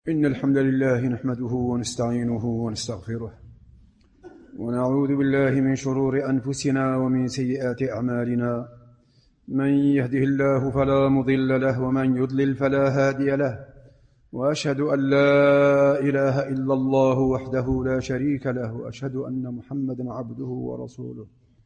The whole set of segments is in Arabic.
إن الحمد لله نحمده ونستعينه ونستغفره ونعوذ بالله من شرور أنفسنا ومن سيئات أعمالنا. من يهده الله فلا مضل له ومن يضلل فلا هادي له، وأشهد أن لا إله إلا الله وحده لا شريك له، وأشهد أن محمدا عبده ورسوله.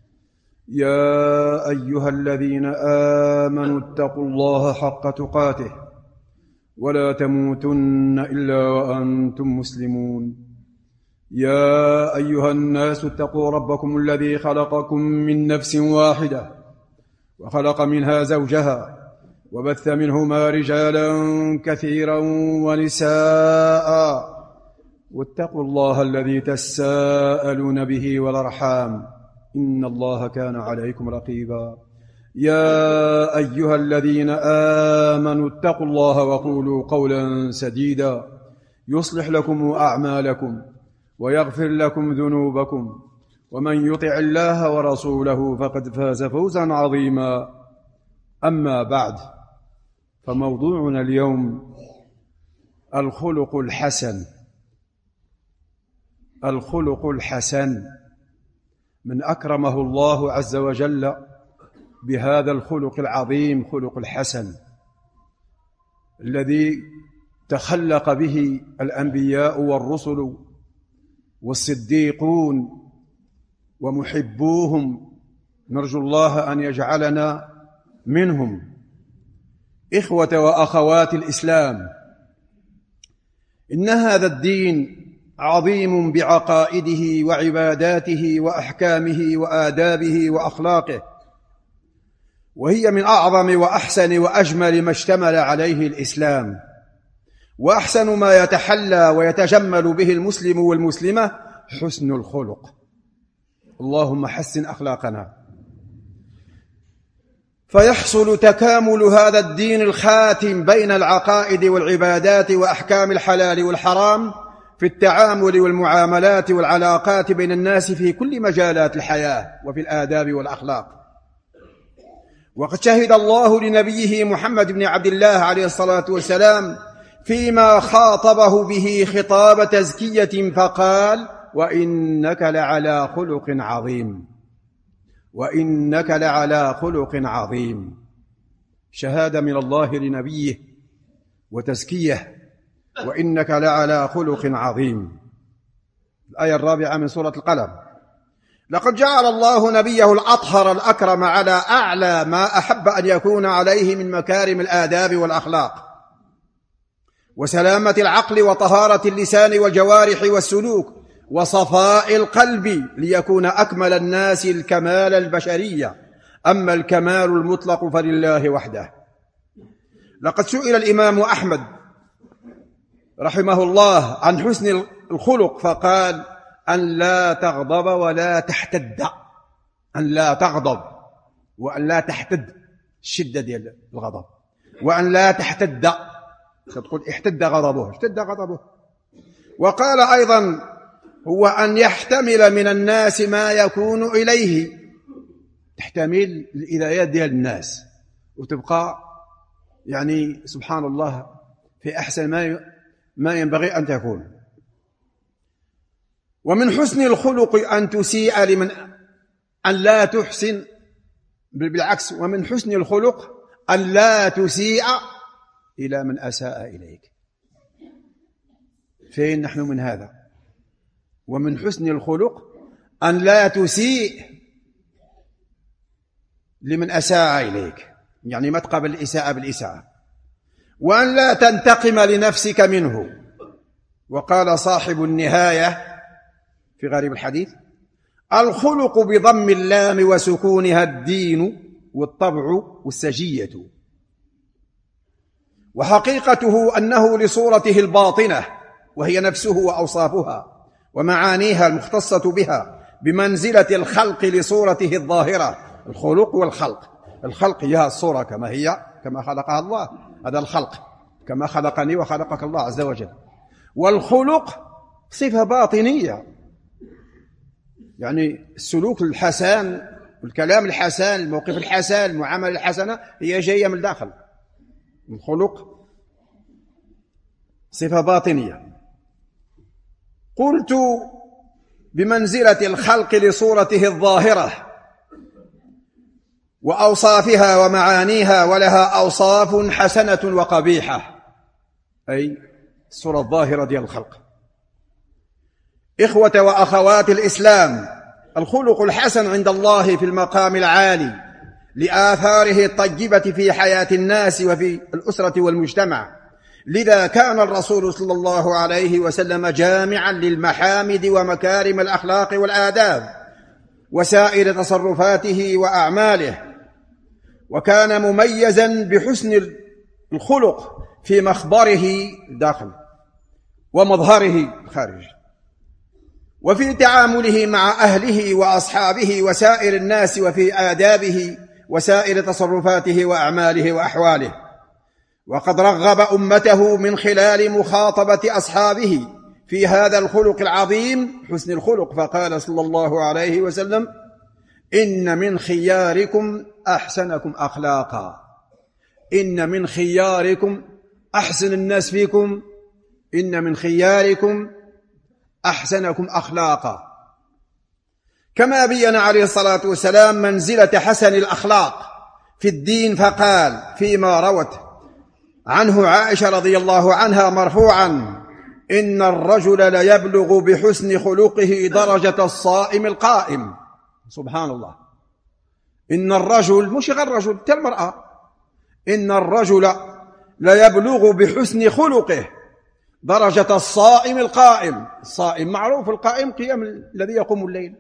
يا أيها الذين آمنوا اتقوا الله حق تقاته ولا تموتن إلا وأنتم مسلمون. يا أيها الناس اتقوا ربكم الذي خلقكم من نفس واحدة وخلق منها زوجها وبث منهما رجالا كثيرا ونساء، واتقوا الله الذي تساءلون به والأرحام إن الله كان عليكم رقيبا. يا أيها الذين آمنوا اتقوا الله وقولوا قولا سديدا يصلح لكم أعمالكم ويغفر لكم ذنوبكم، ومن يطع الله ورسوله فقد فاز فوزا عظيما. أما بعد، فموضوعنا اليوم الخلق الحسن. الخلق الحسن، من أكرمه الله عز وجل بهذا الخلق العظيم، خلق الحسن الذي تخلق به الأنبياء والرسل والصديقون ومحبوهم، نرجو الله أن يجعلنا منهم. إخوة وأخوات الإسلام، إن هذا الدين عظيم بعقائده وعباداته وأحكامه وآدابه وأخلاقه، وهي من أعظم وأحسن وأجمل ما اشتمل عليه الإسلام، وأحسن ما يتحلى ويتجمل به المسلم والمسلمة حسن الخلق. اللهم حسن أخلاقنا. فيحصل تكامل هذا الدين الخاتم بين العقائد والعبادات وأحكام الحلال والحرام في التعامل والمعاملات والعلاقات بين الناس في كل مجالات الحياة وفي الآداب والأخلاق. وقد شهد الله لنبيه محمد بن عبد الله عليه الصلاة والسلام فيما خاطبه به خطاب تزكية فقال: وإنك لعلى خلق عظيم. وإنك لعلى خلق عظيم، شهادة من الله لنبيه وتزكية، وإنك لعلى خلق عظيم. الآية الرابعة من سورة القلم: لقد جعل الله نبيه الأطهر الأكرم على أعلى ما أحب أن يكون عليه من مكارم الآداب والأخلاق وسلامة العقل وطهارة اللسان والجوارح والسلوك وصفاء القلب، ليكون أكمل الناس الكمال البشرية، أما الكمال المطلق فلله وحده. لقد سئل الإمام أحمد رحمه الله عن حسن الخلق فقال: أن لا تغضب ولا تحتد. أن لا تغضب وأن لا تحتد، الشدة ديال الغضب، وأن لا تحتد، تقول احتد غضبه، اشتد غضبه. وقال أيضا: هو أن يحتمل من الناس ما يكون إليه، تحتمل الإذايات ديال الناس وتبقى يعني سبحان الله في أحسن ما ينبغي أن تكون. ومن حسن الخلق أن تسيء لمن، أن لا تحسن، بالعكس، ومن حسن الخلق أن لا تسيء إلى من أساء إليك. فين نحن من هذا؟ ومن حسن الخلق أن لا تسيء لمن أساء إليك، يعني ما تقابل الإساءة بالإساءة، وأن لا تنتقم لنفسك منه. وقال صاحب النهاية في غريب الحديث: الخلق بضم اللام وسكونها الدين والطبع والسجية، وحقيقته أنه لصورته الباطنة وهي نفسه وأوصافها ومعانيها المختصة بها بمنزلة الخلق لصورته الظاهرة. الخلق والخلق، الخلق هي الصورة كما هي، كما خلقها الله، هذا الخلق، كما خلقني وخلقك الله عز وجل. والخلق صفة باطنية، يعني السلوك الحسن، الكلام الحسن، الموقف الحسن، المعاملة الحسنة، هي جاية من الداخل. الخلق صفة باطنية. قلت بمنزلة الخلق لصورته الظاهرة وأوصافها ومعانيها، ولها أوصاف حسنة وقبيحة، أي الصورة الظاهرة ديال الخلق. إخوة وأخوات الإسلام، الخلق الحسن عند الله في المقام العالي لآثاره الطيبة في حياة الناس وفي الأسرة والمجتمع. لذا كان الرسول صلى الله عليه وسلم جامعا للمحامد ومكارم الأخلاق والآداب وسائر تصرفاته وأعماله، وكان مميزا بحسن الخلق في مخبره داخل ومظهره خارج، وفي تعامله مع أهله وأصحابه وسائر الناس، وفي آدابه وسائر تصرفاته وأعماله وأحواله. وقد رغب أمته من خلال مخاطبة أصحابه في هذا الخلق العظيم حسن الخلق، فقال صلى الله عليه وسلم: إن من خياركم أحسنكم أخلاقا. إن من خياركم، أحسن الناس فيكم، إن من خياركم أحسنكم أخلاقا. كما بين عليه الصلاة والسلام منزلة حسن الأخلاق في الدين، فقال فيما روت عنه عائشة رضي الله عنها مرفوعا: إن الرجل ليبلغ بحسن خلقه درجة الصائم القائم. سبحان الله. إن الرجل، مش غير الرجل، المرأة، إن الرجل ليبلغ بحسن خلقه درجة الصائم القائم. الصائم معروف، القائم قيام الذي يقوم الليل.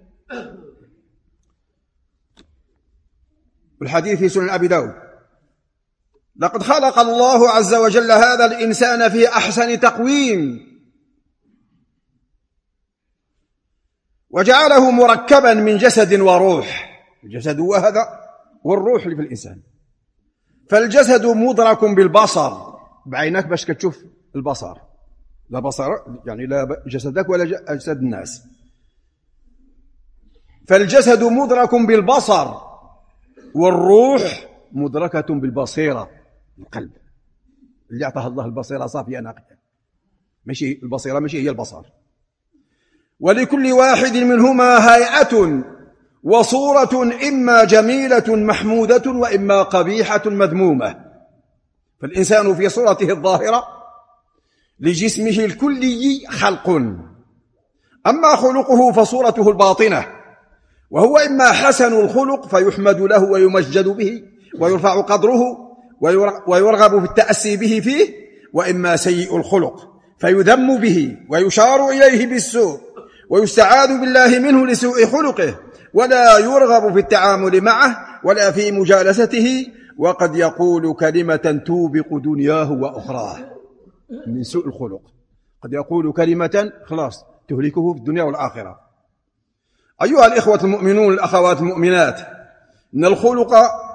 الحديث في سنن أبي داود: لقد خلق الله عز وجل هذا الإنسان في أحسن تقويم، وجعله مركبا من جسد وروح. الجسد هو هذا، والروح اللي في الإنسان. فالجسد مدرك بالبصر، بعينك باش كتشوف البصر، لا بصر يعني لا جسدك ولا جسد الناس. فالجسد مدرك بالبصر، والروح مدركة بالبصيرة، القلب اللي أعطاه الله البصيرة صافية نقية، ماشي البصيرة ماشي هي البصر. ولكل واحد منهما هيئة وصورة، إما جميلة محمودة وإما قبيحة مذمومة. فالإنسان في صورته الظاهرة لجسمه الكلي خلق، أما خلقه فصورته الباطنة، وهو إما حسن الخلق فيحمد له ويمجد به ويرفع قدره ويرغب في التأسي به فيه، وإما سيء الخلق فيذم به ويشار إليه بالسوء ويستعاذ بالله منه لسوء خلقه، ولا يرغب في التعامل معه ولا في مجالسته، وقد يقول كلمة توبق دنياه وأخراه من سوء الخلق. قد يقول كلمة خلاص تهلكه في الدنيا والآخرة. أيها الإخوة المؤمنون الأخوات المؤمنات، إن الخلق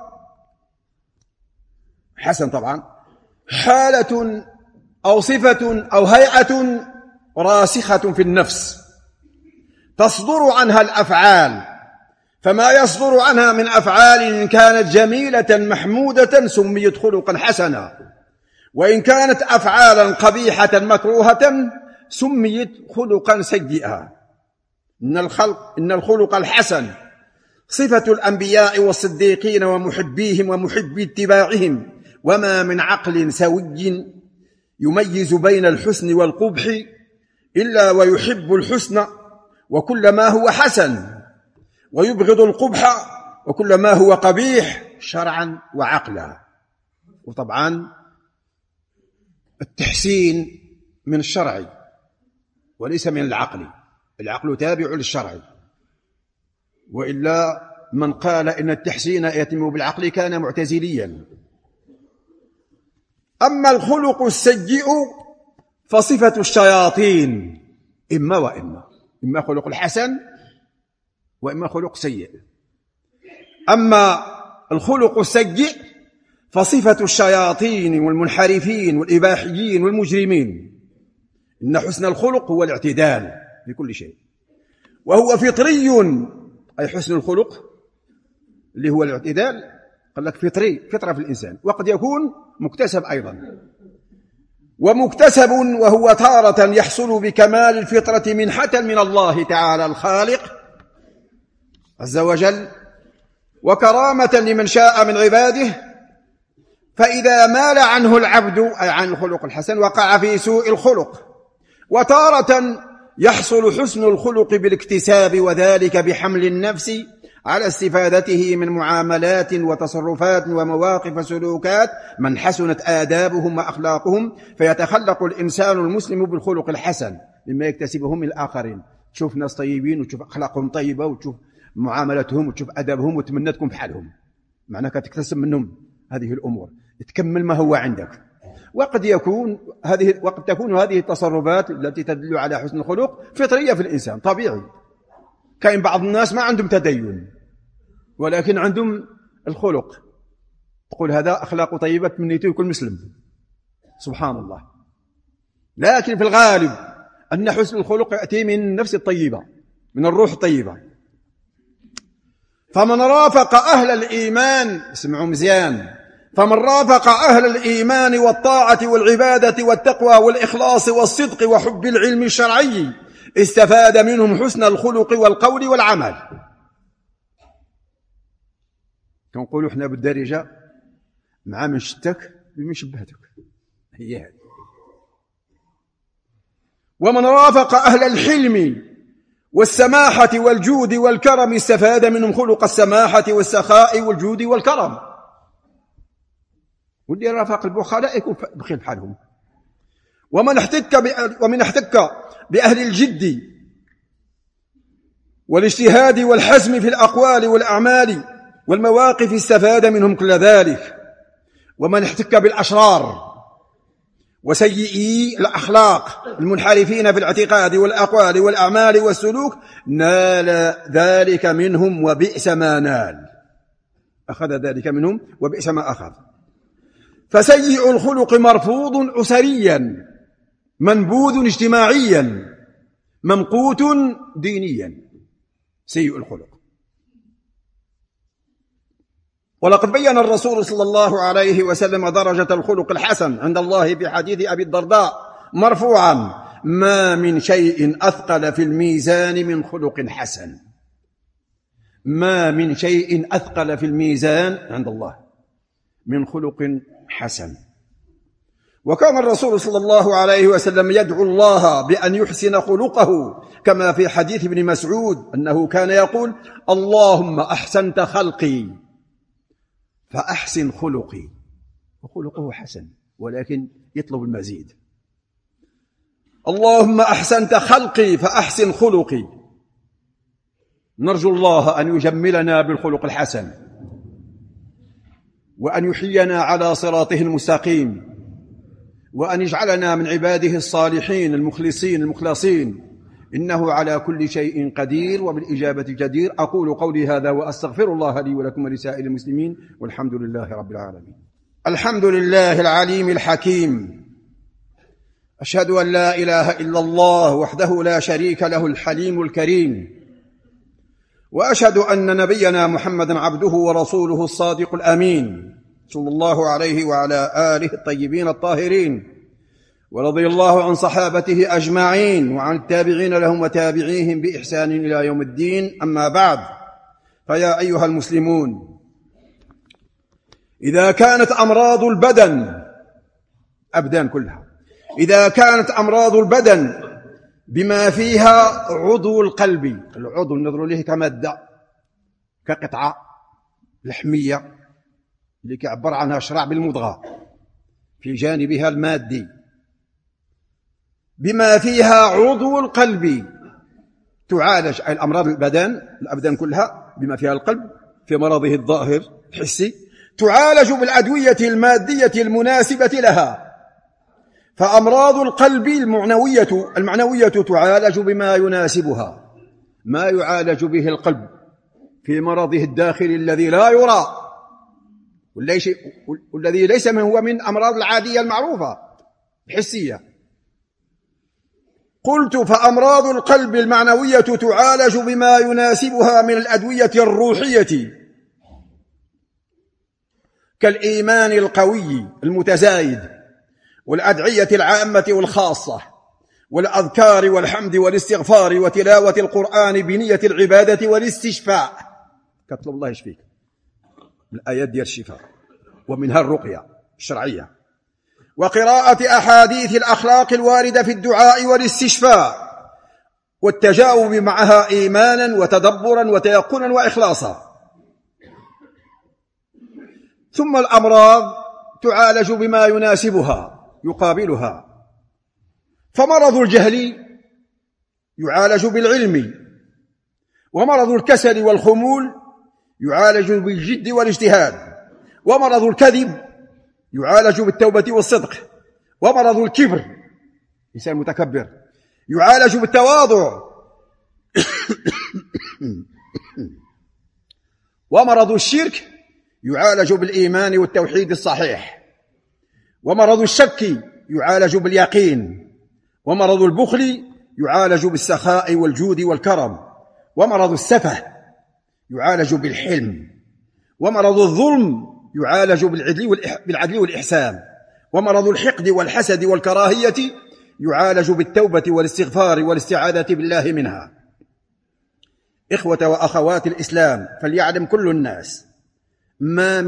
حسن طبعا حالة أو صفة أو هيئة راسخة في النفس تصدر عنها الأفعال، فما يصدر عنها من أفعال إن كانت جميلة محمودة سميت خلقا حسنا، وإن كانت أفعالا قبيحة مكروهة سميت خلقا سيئا. إن الخلق الحسن صفة الأنبياء والصديقين ومحبيهم ومحبي اتباعهم، وما من عقل سوي يميز بين الحسن والقبح إلا ويحب الحسن وكل ما هو حسن، ويبغض القبح وكل ما هو قبيح شرعا وعقلا. وطبعا التحسين من الشرع وليس من العقل، العقل تابع للشرع، وإلا من قال إن التحسين يتم بالعقل كان معتزليا. أما الخلق السيء فصفة الشياطين، إما وإما، إما خلق الحسن وإما خلق سيء. أما الخلق السيء فصفة الشياطين والمنحرفين والإباحيين والمجرمين. إن حسن الخلق هو الاعتدال في كل شيء، وهو فطري، أي حسن الخلق اللي هو الاعتدال قال لك فطري، فطرة في الإنسان، وقد يكون مكتسب أيضا. ومكتسب، وهو تارة يحصل بكمال الفطرة منحة من الله تعالى الخالق عز وجل، وكرامة لمن شاء من عباده. فإذا مال عنه العبد أي عن الخلق الحسن وقع في سوء الخلق. وتارة يحصل حسن الخلق بالاكتساب، وذلك بحمل النفس على استفادته من معاملات وتصرفات ومواقف وسلوكات من حسنت آدابهم وأخلاقهم، فيتخلق الإنسان المسلم بالخلق الحسن مما يكتسبه من الآخرين. تشوف ناس طيبين وتشوف أخلاقهم طيبة وتشوف معاملتهم وتشوف أدبهم وتمنى تكون بحالهم، معناك تكتسب منهم هذه الأمور، تكمل ما هو عندك. وقد تكون هذه التصرفات التي تدل على حسن الخلق فطرية في الإنسان، طبيعي. كاين بعض الناس ما عندهم تدين ولكن عندهم الخلق، تقول هذا أخلاق طيبة تمنيته يكون مسلم، سبحان الله. لكن في الغالب أن حسن الخلق يأتي من النفس الطيبة، من الروح الطيبة. فمن رافق أهل الإيمان، اسمعوا مزيان، فمن رافق أهل الإيمان والطاعة والعبادة والتقوى والإخلاص والصدق وحب العلم الشرعي استفاد منهم حسن الخلق والقول والعمل. كنقولوا احنا بالدارجة مع من شتك بمن شبهتك، هي هذه. ومن رافق أهل الحلم والسماحة والجود والكرم استفاد منهم خلق السماحة والسخاء والجود والكرم. واللي رافق البخلاء يكون بخيل بحالهم. ومن احتك بأهل الجد والاجتهاد والحزم في الأقوال والأعمال والمواقف استفاد منهم كل ذلك. ومن احتك بالأشرار وسيئي الأخلاق المنحرفين في الاعتقاد والأقوال والأعمال والسلوك نال ذلك منهم وبئس ما نال، أخذ ذلك منهم وبئس ما أخذ. فسيء الخلق مرفوض أسريا، منبوذ اجتماعيا، ممقوت دينيا، سيء الخلق. ولقد بين الرسول صلى الله عليه وسلم درجة الخلق الحسن عند الله في حديث أبي الدرداء مرفوعا: ما من شيء أثقل في الميزان من خلق حسن. ما من شيء أثقل في الميزان عند الله من خلق حسن. وكان الرسول صلى الله عليه وسلم يدعو الله بأن يحسن خلقه، كما في حديث ابن مسعود أنه كان يقول: اللهم أحسنت خلقي فأحسن خلقي. وخلقه حسن ولكن يطلب المزيد. اللهم أحسنت خلقي فأحسن خلقي. نرجو الله أن يجملنا بالخلق الحسن، وأن يحيينا على صراطه المستقيم، وأن يجعلنا من عباده الصالحين المخلصين المخلصين، إنه على كل شيء قدير وبالإجابة جدير. أقول قولي هذا وأستغفر الله لي ولكم ولسائر المسلمين، والحمد لله رب العالمين. الحمد لله العليم الحكيم، أشهد أن لا إله إلا الله وحده لا شريك له الحليم الكريم، وأشهد أن نبينا محمدا عبده ورسوله الصادق الأمين صلى الله عليه وعلى آله الطيبين الطاهرين، ورضي الله عن صحابته أجمعين وعن التابعين لهم وتابعيهم بإحسان إلى يوم الدين. أما بعد، فيا أيها المسلمون، إذا كانت أمراض البدن أبدان كلها، إذا كانت أمراض البدن بما فيها عضو القلب، العضو نظر له كمادة كقطعة لحمية اللي كيعبر عنها شرع بالمضغة في جانبها المادي، بما فيها عضو القلب تعالج أي الأمراض الأبدان كلها بما فيها القلب في مرضه الظاهر الحسي، تعالج بالأدوية المادية المناسبة لها. فأمراض القلب المعنوية تعالج بما يناسبها، ما يعالج به القلب في مرضه الداخلي الذي لا يرى والذي ليس هو من أمراض العادية المعروفة الحسية. قلت: فأمراض القلب المعنوية تعالج بما يناسبها من الأدوية الروحية، كالإيمان القوي المتزايد والأدعية العامة والخاصة، والأذكار والحمد والاستغفار وتلاوة القرآن بنية العبادة والاستشفاء. كتب الله يشفيك من الآيات ديال الشفاء، ومنها الرقية الشرعية، وقراءة أحاديث الأخلاق الواردة في الدعاء والاستشفاء، والتجاوب معها إيمانا وتدبرا وتيقنا وإخلاصا. ثم الأمراض تعالج بما يناسبها يقابلها، فمرض الجهل يعالج بالعلم، ومرض الكسل والخمول يعالج بالجد والاجتهاد، ومرض الكذب يعالج بالتوبة والصدق، ومرض الكبر إنسان متكبر يعالج بالتواضع ومرض الشرك يعالج بالإيمان والتوحيد الصحيح، ومرض الشك يعالج باليقين، ومرض البخل يعالج بالسخاء والجود والكرم، ومرض السفه يعالج بالحلم، ومرض الظلم يعالج بالعدل والإحسان، ومرض الحقد والحسد والكراهية يعالج بالتوبة والاستغفار والاستعاذة بالله منها. إخوة وأخوات الإسلام، فليعلم كل الناس ما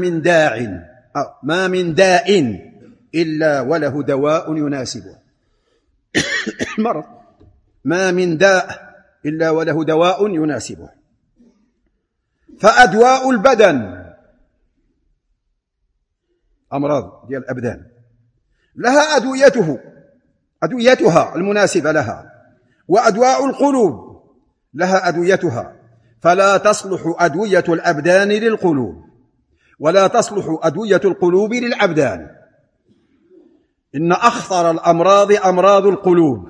من داء إلا وله دواء يناسبه. مرض، ما من داء إلا وله دواء يناسبه. فأدواء البدن أمراض ديال الأبدان لها أدويتها المناسبة لها، وأدواء القلوب لها أدويتها، فلا تصلح أدوية الأبدان للقلوب، ولا تصلح أدوية القلوب للأبدان. إن أخطر الأمراض أمراض القلوب،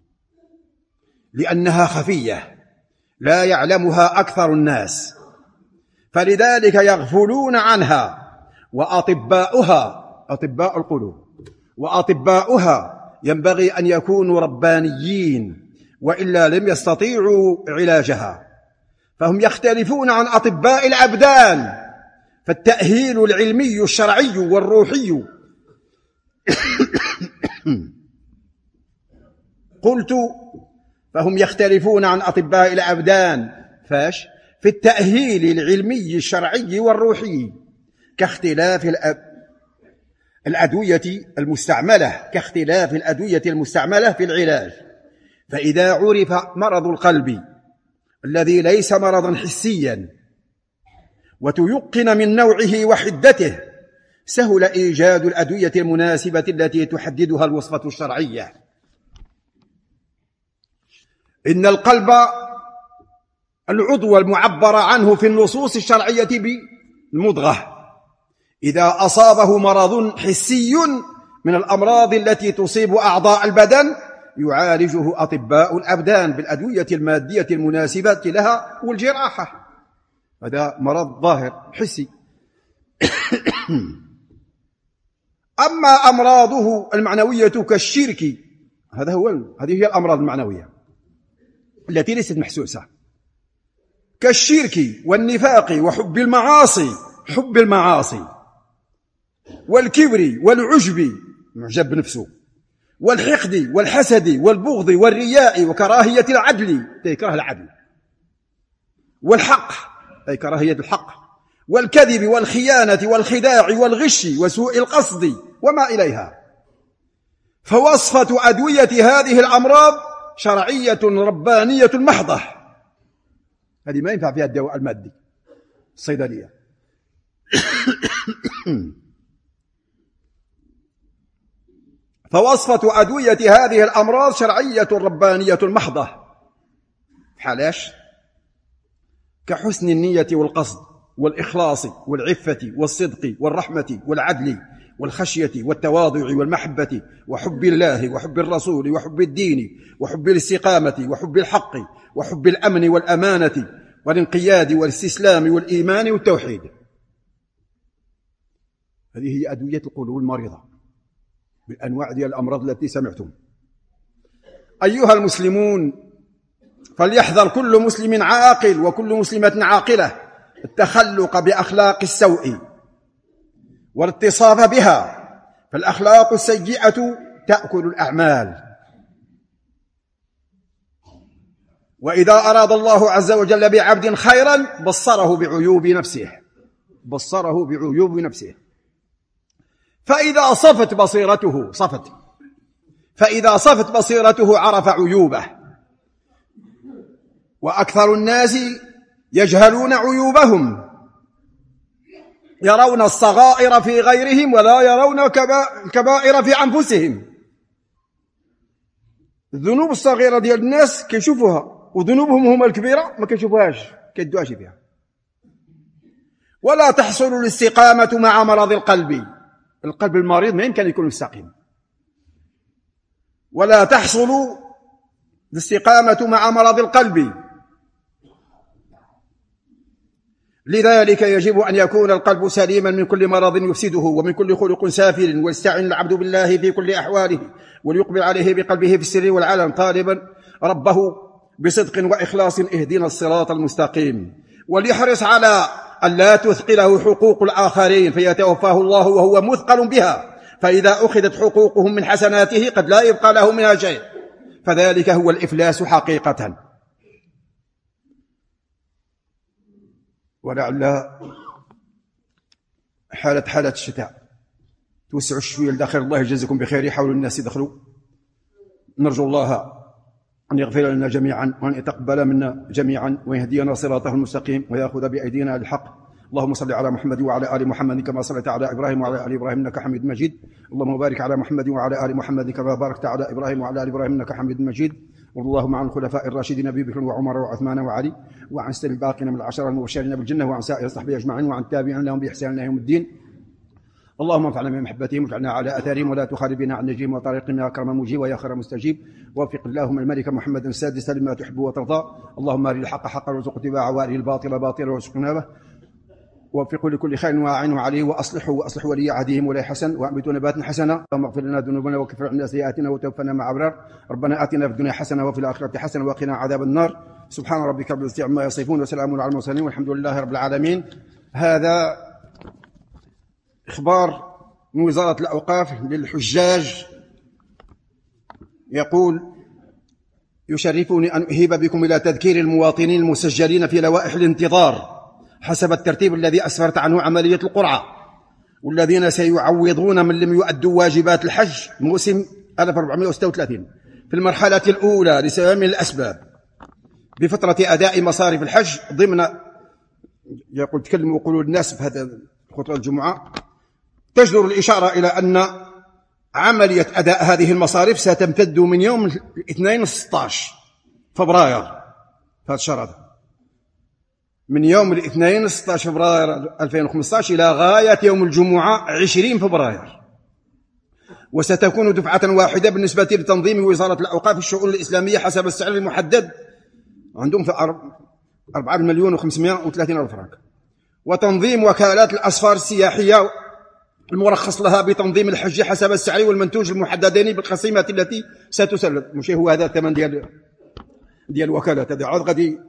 لأنها خفية لا يعلمها أكثر الناس، فلذلك يغفلون عنها. وأطباؤها أطباء القلوب وأطباؤها ينبغي أن يكونوا ربانيين، وإلا لم يستطيعوا علاجها، فهم يختلفون عن أطباء الأبدان. فالتأهيل العلمي الشرعي والروحي قلت فهم يختلفون عن أطباء الأبدان فاش في التأهيل العلمي الشرعي والروحي، كاختلاف الأدوية المستعملة في العلاج. فإذا عرف مرض القلب الذي ليس مرضا حسيا وتيقن من نوعه وحدته، سهل إيجاد الأدوية المناسبة التي تحددها الوصفة الشرعية. إن القلب العضو المعبر عنه في النصوص الشرعية بالمضغة، إذا أصابه مرض حسي من الأمراض التي تصيب أعضاء البدن يعالجه أطباء الأبدان بالأدوية المادية المناسبة لها والجراحة. هذا مرض ظاهر حسي. أما أمراضه المعنوية كالشرك، هذه هي الأمراض المعنوية التي ليست محسوسة، كالشرك والنفاق وحب المعاصي والكبر والعجب، معجب بنفسه، والحقد والحسد والبغض والرياء وكراهية العدل، يكره العدل، والحق أي كراهية الحق، والكذب والخيانة والخداع والغش وسوء القصد وما إليها. فوصفة أدوية هذه الأمراض شرعية ربانية محضة، هذه ما ينفع فيها الدواء المادي الصيدلية. فوصفة أدوية هذه الأمراض شرعية ربانية محضة. حالاش؟ كحسن النية والقصد والإخلاص والعفة والصدق والرحمة والعدل والخشية والتواضع والمحبة وحب الله وحب الرسول وحب الدين وحب الاستقامة وحب الحق وحب الأمن والأمانة والانقياد والاستسلام والإيمان والتوحيد. هذه هي أدوية القلوب المريضة بالأنواع ديال الأمراض التي سمعتم. أيها المسلمون، فليحذر كل مسلم عاقل وكل مسلمة عاقلة التخلق بأخلاق السوء والاتصاف بها، فالأخلاق السيئة تأكل الأعمال. وإذا أراد الله عز وجل بعبد خيرا بصره بعيوب نفسه، بصره بعيوب نفسه. فإذا صفت بصيرته عرف عيوبه. وأكثر الناس يجهلون عيوبهم، يرون الصغائر في غيرهم ولا يرون الكبائر في أنفسهم. الذنوب الصغيرة ديال الناس كيشوفوها، وذنوبهم هما الكبيرة ما كيشوفوهاش، كيدوهاش بها. ولا تحصل الاستقامة مع مرض القلب. القلب المريض ما يمكن يكون مستقيم. ولا تحصل الاستقامة مع مرض القلب. لذلك يجب أن يكون القلب سليما من كل مرض يفسده ومن كل خلق سافل، ويستعين العبد بالله في كل أحواله، وليقبل عليه بقلبه في السر والعلن طالبا ربه بصدق وإخلاص اهدنا الصراط المستقيم. وليحرص على أن لا تثقله حقوق الآخرين فيتوفاه الله وهو مثقل بها، فإذا أخذت حقوقهم من حسناته قد لا يبقى له منها شيء، فذلك هو الإفلاس حقيقة. ولعل حالة الشتاء توسعوا شوية لداخل. الله يجزيكم بخير، يحاولوا الناس يدخلوا. نرجو الله أن يغفر لنا جميعا، وأن يتقبل منا جميعا، ويهدينا صراطه المستقيم، ويأخذ بأيدينا الحق. اللهم صل على محمد وعلى آل محمد كما صليت على إبراهيم وعلى آل إبراهيم إنك حميد مجيد. اللهم بارك على محمد وعلى آل محمد كما باركت على إبراهيم وعلى آل إبراهيم إنك حميد مجيد. اللهم عن الخلفاء الراشدين أبي بكر وعمر وعثمان وعلي، وعن سائر الباقين من العشرة المبشرين بالجنة، وعن سائر الصحابة أجمعين، وعن التابعين لهم بإحسان إلى يوم الدين. اللهم انفعنا بمحبتهم واجعلنا على أثارهم، ولا تخالبنا عن نجيم وطريقهم يا أكرم مجيب ويا خير مستجيب. وفق اللهم الملك محمد السادس لما تحب وترضى. اللهم أرنا الحق حقا وارزقنا اتباعه، وأرنا الباطل باطلا وارزقنا به. وفقوا لكل خير وأعينوا عليه، وأصلحوا ولي عهدهم ولا حسن، وأنبتوا نباتا حسنا. اللهم اغفر لنا ذنوبنا وكفر عنا سيئاتنا وتوفنا مع أبرار. ربنا آتنا في الدنيا حسنة وفي الآخرة حسنة وقنا عذاب النار. سبحان ربك رب العزة عما يصفون، وسلام على المرسلين، والحمد لله رب العالمين. هذا إخبار من وزارة الأوقاف للحجاج، يقول: يشرفني أن أهيب بكم إلى تذكير المواطنين المسجلين في لوائح الانتظار حسب الترتيب الذي أسفرت عنه عملية القرعة، والذين سيعوضون من لم يؤدوا واجبات الحج موسم 1436 في المرحلة الأولى لسبب من الأسباب بفترة أداء مصارف الحج ضمن، يقول تكلموا وقولوا للناس بهذا خطبة الجمعة، تجدر الإشارة إلى أن عملية أداء هذه المصارف ستمتد من يوم الاثنين 16 فبراير هذا الشهر هذا، من يوم الاثنين 16 فبراير 2015 إلى غاية يوم الجمعة 20 فبراير، وستكون دفعة واحدة بالنسبة لتنظيم وزارة الأوقاف الشؤون الإسلامية حسب السعر المحدد عندهم في 4,530,000 فرنك. وتنظيم وكالات الأسفار السياحية المرخص لها بتنظيم الحج حسب السعر والمنتوج المحددين بالقسيمات التي ستسلم. مش هو هذا الثمن ديال الوكالات، هذا عاد غادي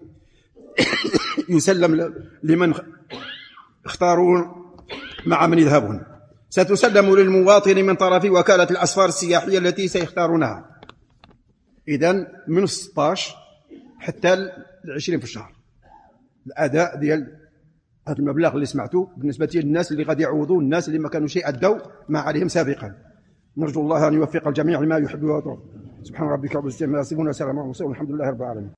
يسلم لمن اختاروا مع من يذهبون. ستسلم للمواطن من طرف وكالة الأسفار السياحية التي سيختارونها. إذن من 16 حتى 20 في الشهر الأداء ديال هذا المبلغ اللي سمعتوه بالنسبة للناس اللي غادي يعوضوا الناس اللي ما كانوا شيء أدوا ما عليهم سابقا. نرجو الله أن يوفق الجميع لما يحب ويرضى. سبحان ربك رب العزة عما يصفون، وسلام على المرسلين، والحمد لله رب العالمين.